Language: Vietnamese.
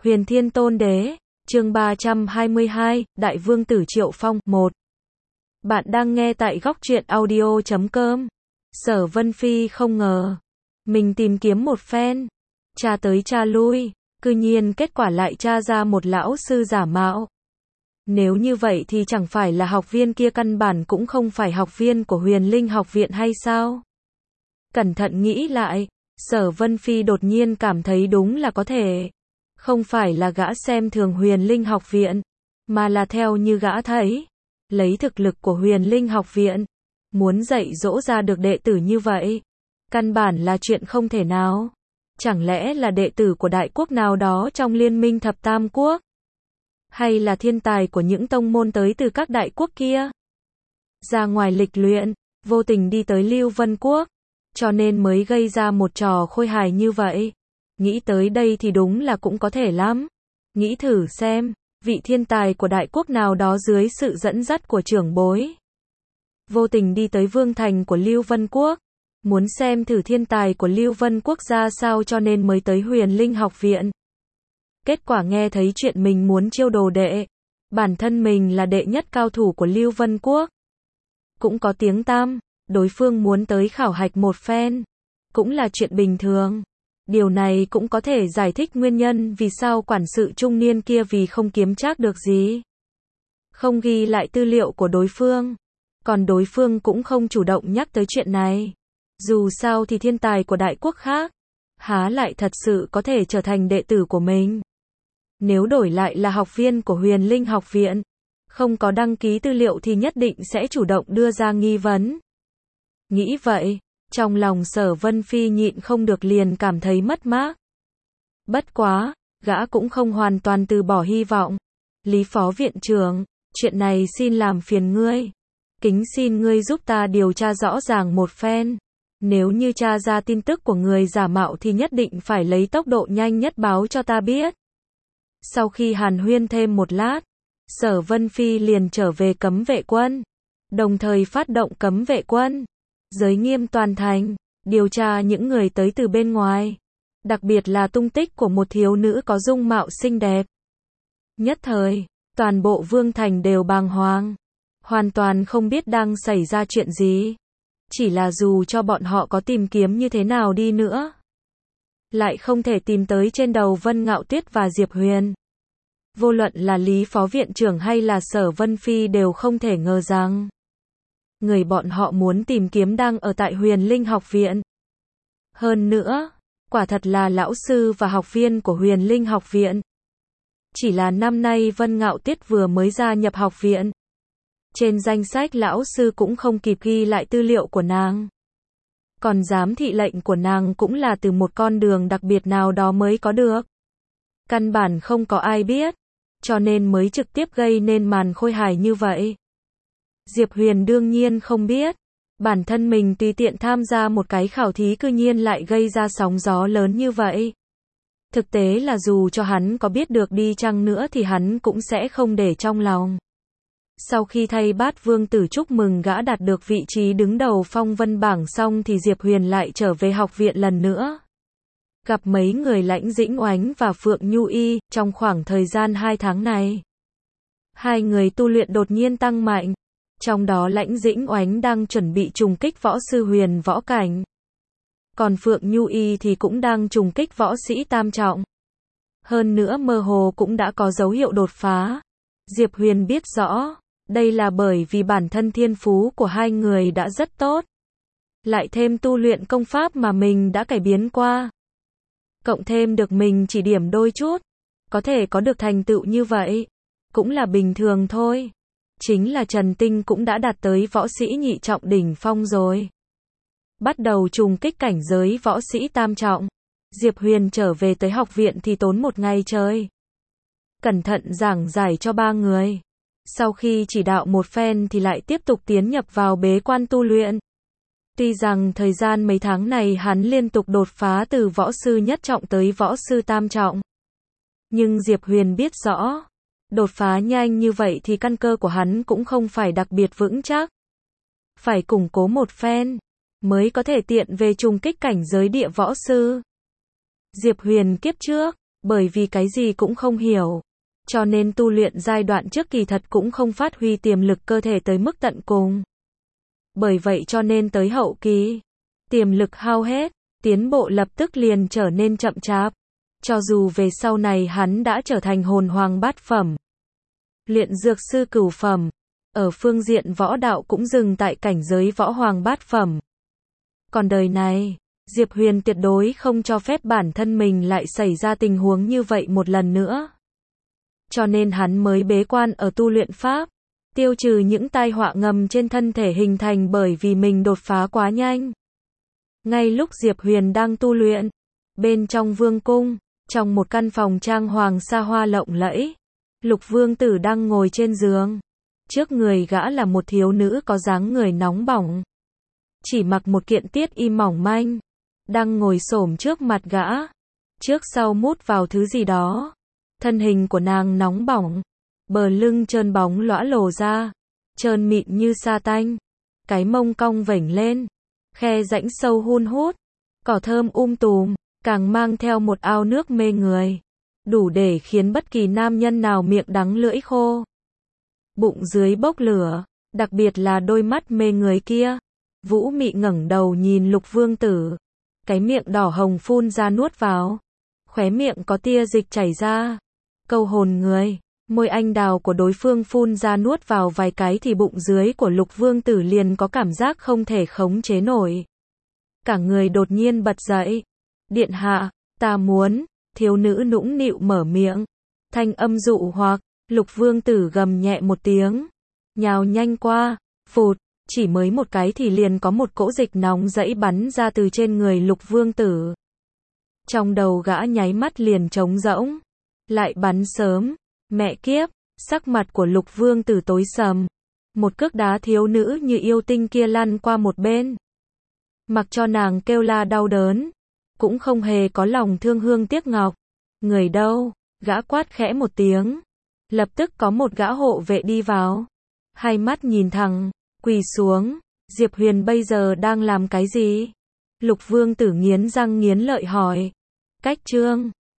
Huyền Thiên Tôn Đế, chương 322, Đại Vương Tử Triệu Phong, 1. Bạn đang nghe tại góc truyện audio.com. Sở Vân Phi không ngờ, mình tìm kiếm một phen, tra tới tra lui, cư nhiên kết quả lại tra ra một lão sư giả mạo. Nếu như vậy thì chẳng phải là học viên kia căn bản cũng không phải học viên của Huyền Linh học viện hay sao? Cẩn thận nghĩ lại, Sở Vân Phi đột nhiên cảm thấy đúng là có thể. Không phải là gã xem thường Huyền Linh học viện, mà là theo như gã thấy, lấy thực lực của Huyền Linh học viện, muốn dạy dỗ ra được đệ tử như vậy, căn bản là chuyện không thể nào. Chẳng lẽ là đệ tử của đại quốc nào đó trong liên minh thập tam quốc? Hay là thiên tài của những tông môn tới từ các đại quốc kia? Ra ngoài lịch luyện, vô tình đi tới Lưu Vân Quốc, cho nên mới gây ra một trò khôi hài như vậy. Nghĩ tới đây thì đúng là cũng có thể lắm. Nghĩ thử xem, vị thiên tài của đại quốc nào đó dưới sự dẫn dắt của trưởng bối, vô tình đi tới vương thành của Lưu Vân Quốc, muốn xem thử thiên tài của Lưu Vân Quốc ra sao cho nên mới tới Huyền Linh học viện. Kết quả nghe thấy chuyện mình muốn chiêu đồ đệ, bản thân mình là đệ nhất cao thủ của Lưu Vân Quốc, cũng có tiếng tăm, đối phương muốn tới khảo hạch một phen, cũng là chuyện bình thường. Điều này cũng có thể giải thích nguyên nhân vì sao quản sự trung niên kia vì không kiếm trác được gì, không ghi lại tư liệu của đối phương, còn đối phương cũng không chủ động nhắc tới chuyện này. Dù sao thì thiên tài của đại quốc khác, há lại thật sự có thể trở thành đệ tử của mình. Nếu đổi lại là học viên của Huyền Linh học viện, không có đăng ký tư liệu thì nhất định sẽ chủ động đưa ra nghi vấn. Nghĩ vậy, trong lòng Sở Vân Phi nhịn không được liền cảm thấy mất mát. Bất quá, gã cũng không hoàn toàn từ bỏ hy vọng. Lý Phó Viện trưởng, chuyện này xin làm phiền ngươi. Kính xin ngươi giúp ta điều tra rõ ràng một phen. Nếu như tra ra tin tức của người giả mạo thì nhất định phải lấy tốc độ nhanh nhất báo cho ta biết. Sau khi hàn huyên thêm một lát, Sở Vân Phi liền trở về cấm vệ quân, đồng thời phát động cấm vệ quân, giới nghiêm toàn thành, điều tra những người tới từ bên ngoài, đặc biệt là tung tích của một thiếu nữ có dung mạo xinh đẹp. Nhất thời, toàn bộ vương thành đều bàng hoàng, hoàn toàn không biết đang xảy ra chuyện gì. Chỉ là dù cho bọn họ có tìm kiếm như thế nào đi nữa, lại không thể tìm tới trên đầu Vân Ngạo Tuyết và Diệp Huyền. Vô luận là Lý Phó Viện trưởng hay là Sở Vân Phi đều không thể ngờ rằng người bọn họ muốn tìm kiếm đang ở tại Huyền Linh học viện. Hơn nữa, quả thật là lão sư và học viên của Huyền Linh học viện. Chỉ là năm nay Vân Ngạo Tuyết vừa mới gia nhập học viện, trên danh sách lão sư cũng không kịp ghi lại tư liệu của nàng. Còn giám thị lệnh của nàng cũng là từ một con đường đặc biệt nào đó mới có được. Căn bản không có ai biết, cho nên mới trực tiếp gây nên màn khôi hài như vậy. Diệp Huyền đương nhiên không biết, bản thân mình tùy tiện tham gia một cái khảo thí cư nhiên lại gây ra sóng gió lớn như vậy. Thực tế là dù cho hắn có biết được đi chăng nữa thì hắn cũng sẽ không để trong lòng. Sau khi thay Bát Vương Tử chúc mừng gã đạt được vị trí đứng đầu phong vân bảng xong thì Diệp Huyền lại trở về học viện lần nữa. Gặp mấy người Lãnh Dĩnh Oánh và Phượng Nhu Y, trong khoảng thời gian 2 tháng này, hai người tu luyện đột nhiên tăng mạnh. Trong đó Lãnh Dĩnh Oánh đang chuẩn bị trùng kích võ sư huyền võ cảnh, còn Phượng Nhu Y thì cũng đang trùng kích võ sĩ tam trọng. Hơn nữa mơ hồ cũng đã có dấu hiệu đột phá. Diệp Huyền biết rõ, đây là bởi vì bản thân thiên phú của hai người đã rất tốt, lại thêm tu luyện công pháp mà mình đã cải biến qua, cộng thêm được mình chỉ điểm đôi chút, có thể có được thành tựu như vậy, cũng là bình thường thôi. Chính là Trần Tinh cũng đã đạt tới võ sĩ nhị trọng đỉnh phong rồi, bắt đầu trùng kích cảnh giới võ sĩ tam trọng. Diệp Huyền trở về tới học viện thì tốn một ngày trời, cẩn thận giảng giải cho ba người. Sau khi chỉ đạo một phen thì lại tiếp tục tiến nhập vào bế quan tu luyện. Tuy rằng thời gian mấy tháng này hắn liên tục đột phá từ võ sư nhất trọng tới võ sư tam trọng, nhưng Diệp Huyền biết rõ, đột phá nhanh như vậy thì căn cơ của hắn cũng không phải đặc biệt vững chắc. Phải củng cố một phen, mới có thể tiện về trùng kích cảnh giới địa võ sư. Diệp Huyền kiếp trước, Bởi vì cái gì cũng không hiểu. Cho nên tu luyện giai đoạn trước kỳ thật cũng không phát huy tiềm lực cơ thể tới mức tận cùng. Bởi vậy cho nên tới hậu kỳ, tiềm lực hao hết, tiến bộ lập tức liền trở nên chậm chạp. Cho dù về sau này hắn đã trở thành hồn hoàng bát phẩm, luyện dược sư cửu phẩm, ở phương diện võ đạo cũng dừng tại cảnh giới võ hoàng bát phẩm. Còn đời này, Diệp Huyền tuyệt đối không cho phép bản thân mình lại xảy ra tình huống như vậy một lần nữa. Cho nên hắn mới bế quan ở tu luyện pháp, tiêu trừ những tai họa ngầm trên thân thể hình thành bởi vì mình đột phá quá nhanh. Ngay lúc Diệp Huyền đang tu luyện, bên trong vương cung, trong một căn phòng trang hoàng xa hoa lộng lẫy, Lục Vương Tử đang ngồi trên giường. Trước người gã là một thiếu nữ có dáng người nóng bỏng, chỉ mặc một kiện tiết y mỏng manh, đang ngồi xổm trước mặt gã, trước sau mút vào thứ gì đó. Thân hình của nàng nóng bỏng, bờ lưng trơn bóng lõa lồ ra, trơn mịn như sa tanh, cái mông cong vểnh lên, khe rãnh sâu hun hút, cỏ thơm tùm, càng mang theo một ao nước mê người, đủ để khiến bất kỳ nam nhân nào miệng đắng lưỡi khô. Bụng dưới bốc lửa, đặc biệt là đôi mắt mê người kia. Vũ Mị ngẩng đầu nhìn Lục Vương Tử, cái miệng đỏ hồng phun ra nuốt vào, khóe miệng có tia dịch chảy ra, câu hồn người. Môi anh đào của đối phương phun ra nuốt vào vài cái thì bụng dưới của Lục Vương Tử liền có cảm giác không thể khống chế nổi. Cả người đột nhiên bật dậy. Điện hạ, ta muốn. Thiếu nữ nũng nịu mở miệng, thanh âm dụ hoặc. Lục Vương Tử gầm nhẹ một tiếng, nhào nhanh qua, phụt, chỉ mới một cái thì liền có một cỗ dịch nóng dẫy bắn ra từ trên người Lục Vương Tử. Trong đầu gã nháy mắt liền trống rỗng, lại bắn sớm, mẹ kiếp, sắc mặt của Lục Vương Tử tối sầm, một cước đá thiếu nữ như yêu tinh kia lăn qua một bên. Mặc cho nàng kêu la đau đớn, cũng không hề có lòng thương hương tiếc ngọc. Người đâu? Gã quát khẽ một tiếng. Lập tức có một gã hộ vệ đi vào, hai mắt nhìn thẳng, quỳ xuống. Diệp Huyền bây giờ đang làm cái gì? Lục Vương Tử nghiến răng nghiến lợi hỏi. Cách trương,